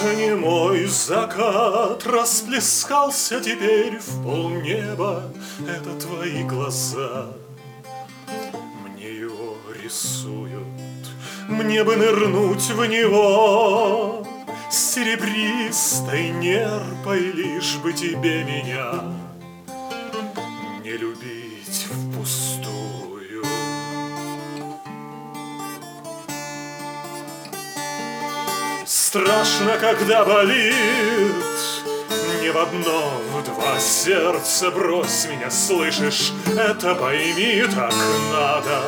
Это не мой закат расплескался теперь в полнеба. Это твои глаза мне его рисуют. Мне бы нырнуть в него серебристой нерпой, лишь бы тебе меня не любить впустую. Страшно, когда болит, не в одно, в два сердца. Брось меня, слышишь, это пойми, так надо.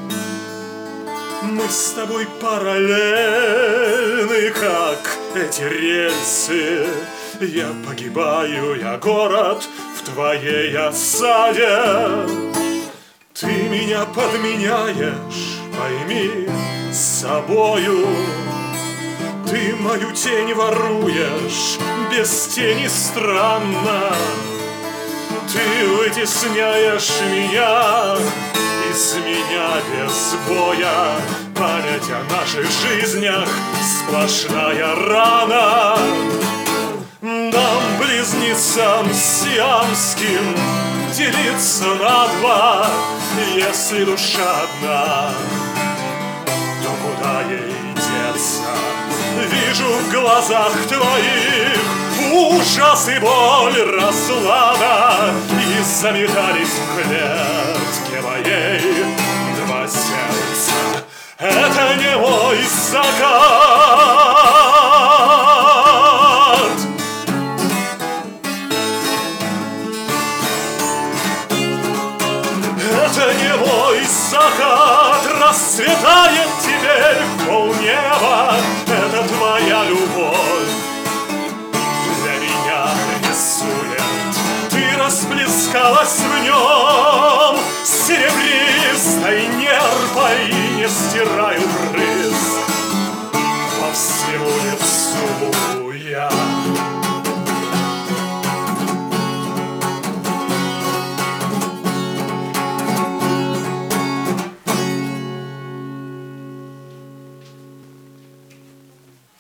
Мы с тобой параллельны, как эти рельсы. Я погибаю, я город в твоей осаде. Ты меня подменяешь, пойми, с собою. Ты мою тень воруешь, без тени странно. Ты вытесняешь меня, из меня без боя. Память о наших жизнях сплошная рана. Нам, близнецам сиамским, делиться на два. Если душа одна, то куда ей деться? Вижу в глазах твоих ужас и боль разлада, и заметались в клетке моей два сердца. Это не мой закат. Это не мой закат расцветает теперь в полнеба. Это твоя любовь для меня рисует. Ты расплескалась в нем серебристой нерпой, и не стираю брызг по всему лицу.